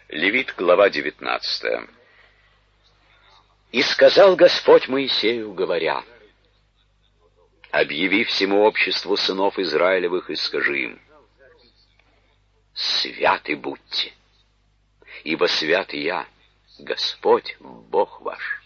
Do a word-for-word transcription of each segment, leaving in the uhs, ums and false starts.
Левит, глава девятнадцатая. «И сказал Господь Моисею, говоря: объяви всему обществу сынов Израилевых и скажи им: святы будьте, ибо свят я, Господь Бог ваш.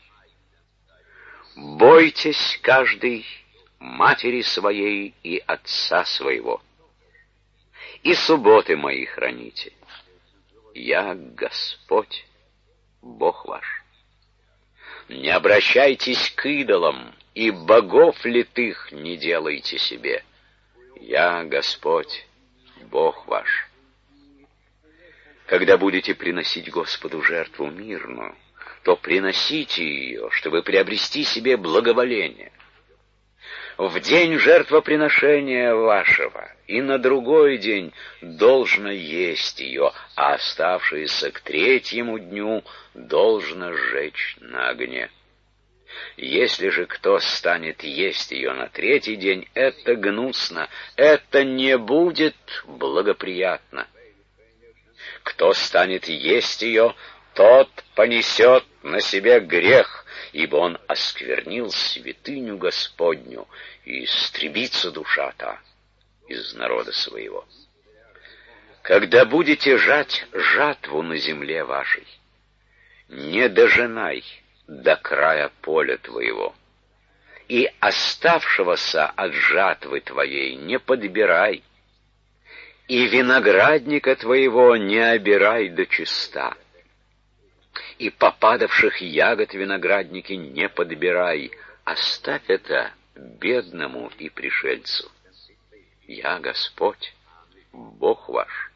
Бойтесь каждый матери своей и отца своего, и субботы мои храните. Я Господь Бог ваш. Не обращайтесь к идолам, и богов литых не делайте себе. Я Господь Бог ваш. Когда будете приносить Господу жертву мирную, то приносите ее, чтобы приобрести себе благоволение. В день жертвоприношения вашего и на другой день должно есть ее, а оставшееся к третьему дню должно сжечь на огне. Если же кто станет есть ее на третий день, это гнусно, это не будет благоприятно. Кто станет есть ее, тот понесет на себе грех, ибо он осквернил святыню Господню, и истребится душа та из народа своего. Когда будете жать жатву на земле вашей, не дожинай до края поля твоего, и оставшегося от жатвы твоей не подбирай, и виноградника твоего не обирай до чиста, и попадавших ягод виноградники не подбирай, оставь это бедному и пришельцу. Я Господь, Бог ваш.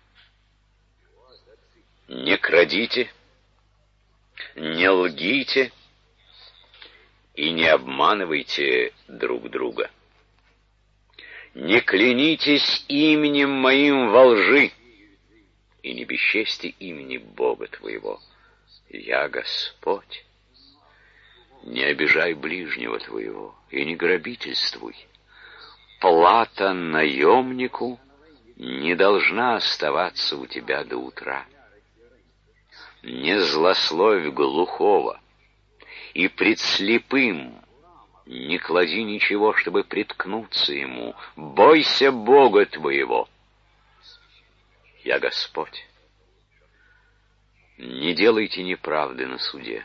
Не крадите, не лгите и не обманывайте друг друга. Не клянитесь именем моим во лжи и не бесчести имени Бога твоего. Я Господь. Не обижай ближнего твоего и не грабительствуй. Плата наемнику не должна оставаться у тебя до утра. Не злословь глухого, и пред слепым не клади ничего, чтобы приткнуться ему. Бойся Бога твоего. Я Господь. Не делайте неправды на суде.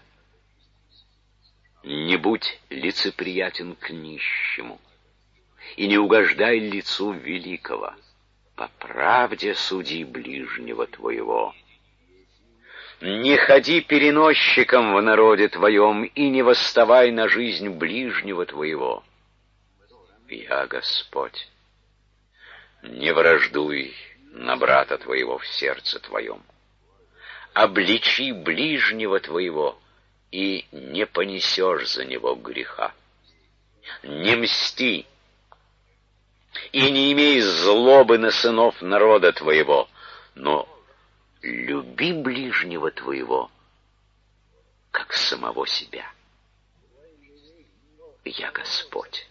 Не будь лицеприятен к нищему, и не угождай лицу великого. По правде суди ближнего твоего. Не ходи переносчиком в народе твоем, и не восставай на жизнь ближнего твоего. Я Господь. Не враждуй на брата твоего в сердце твоем. Обличи ближнего твоего, и не понесешь за него греха. Не мсти, и не имей злобы на сынов народа твоего, но люби ближнего твоего, как самого себя. Я Господь.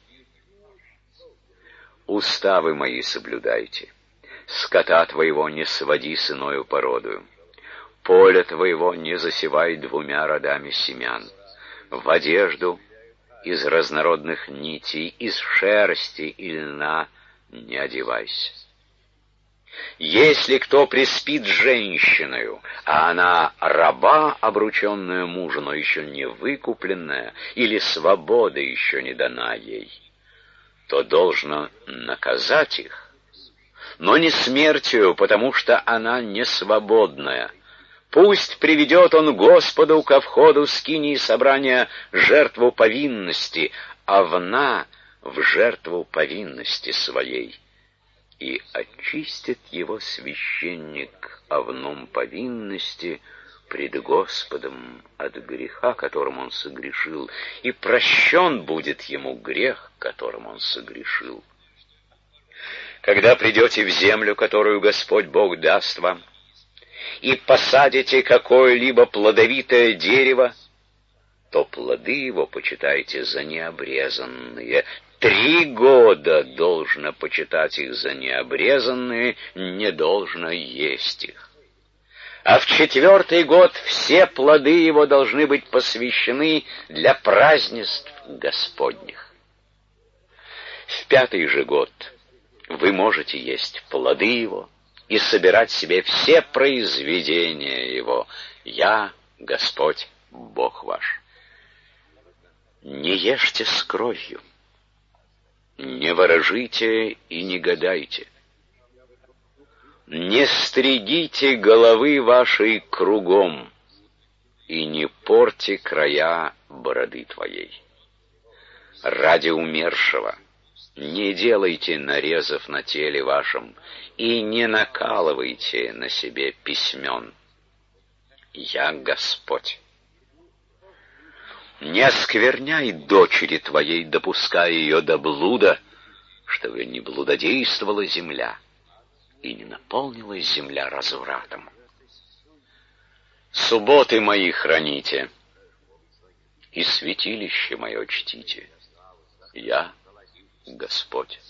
Уставы мои соблюдайте, скота твоего не своди с иною породою. Поле твоего не засевай двумя родами семян. В одежду из разнородных нитей, из шерсти и льна не одевайся. Если кто приспит с женщиною, а она раба, обрученная мужу, но еще не выкупленная, или свобода еще не дана ей, то должно наказать их, но не смертью, потому что она не свободная. Пусть приведет он Господу ко входу скинии собрания жертву повинности, овна в жертву повинности своей, и очистит его священник овном повинности пред Господом от греха, которым он согрешил, и прощен будет ему грех, которым он согрешил. Когда придете в землю, которую Господь Бог даст вам, и посадите какое-либо плодовитое дерево, то плоды его почитайте за необрезанные. Три года должно почитать их за необрезанные, не должно есть их. а в четвертый год все плоды его должны быть посвящены для празднеств Господних. В пятый же год вы можете есть плоды его и собирать себе все произведения его. Я, Господь, Бог ваш. Не ешьте с кровью, не ворожите и не гадайте. Не стригите головы вашей кругом и не порти края бороды твоей. Ради умершего не делайте нарезов на теле вашем и не накалывайте на себе письмен. Я Господь. Не оскверняй дочери твоей, допуская ее до блуда, чтобы не блудодействовала земля и не наполнилась земля развратом. Субботы мои храните, и святилище мое чтите. Я Господь.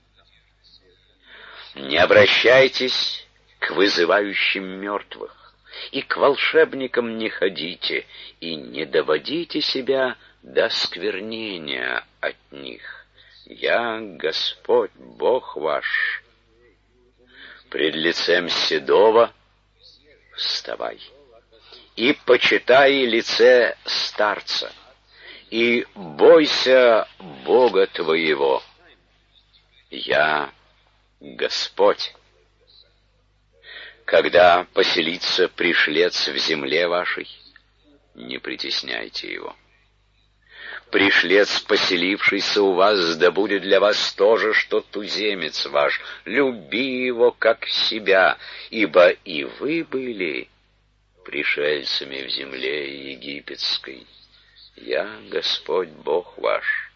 Не обращайтесь к вызывающим мертвых, и к волшебникам не ходите, и не доводите себя до сквернения от них. Я Господь, Бог ваш. Пред лицем седого вставай, и почитай лице старца, и бойся Бога твоего. Я Господь. Когда поселится пришлец в земле вашей, не притесняйте его. Пришлец, поселившийся у вас, да будет для вас то же, что туземец ваш. Люби его, как себя, ибо и вы были пришельцами в земле египетской. Я Господь Бог ваш.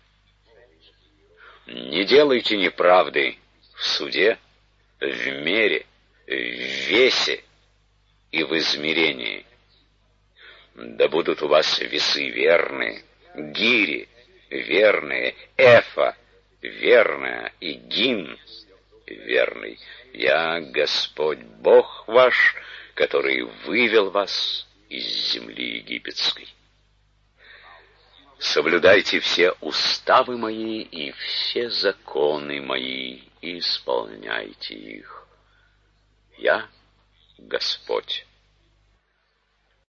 Не делайте неправды в суде, в мере, в весе и в измерении. Да будут у вас весы верные, гири верные, эфа верная и гин верный. Я Господь Бог ваш, который вывел вас из земли египетской. Соблюдайте все уставы мои и все законы мои, и исполняйте их. Я Господь.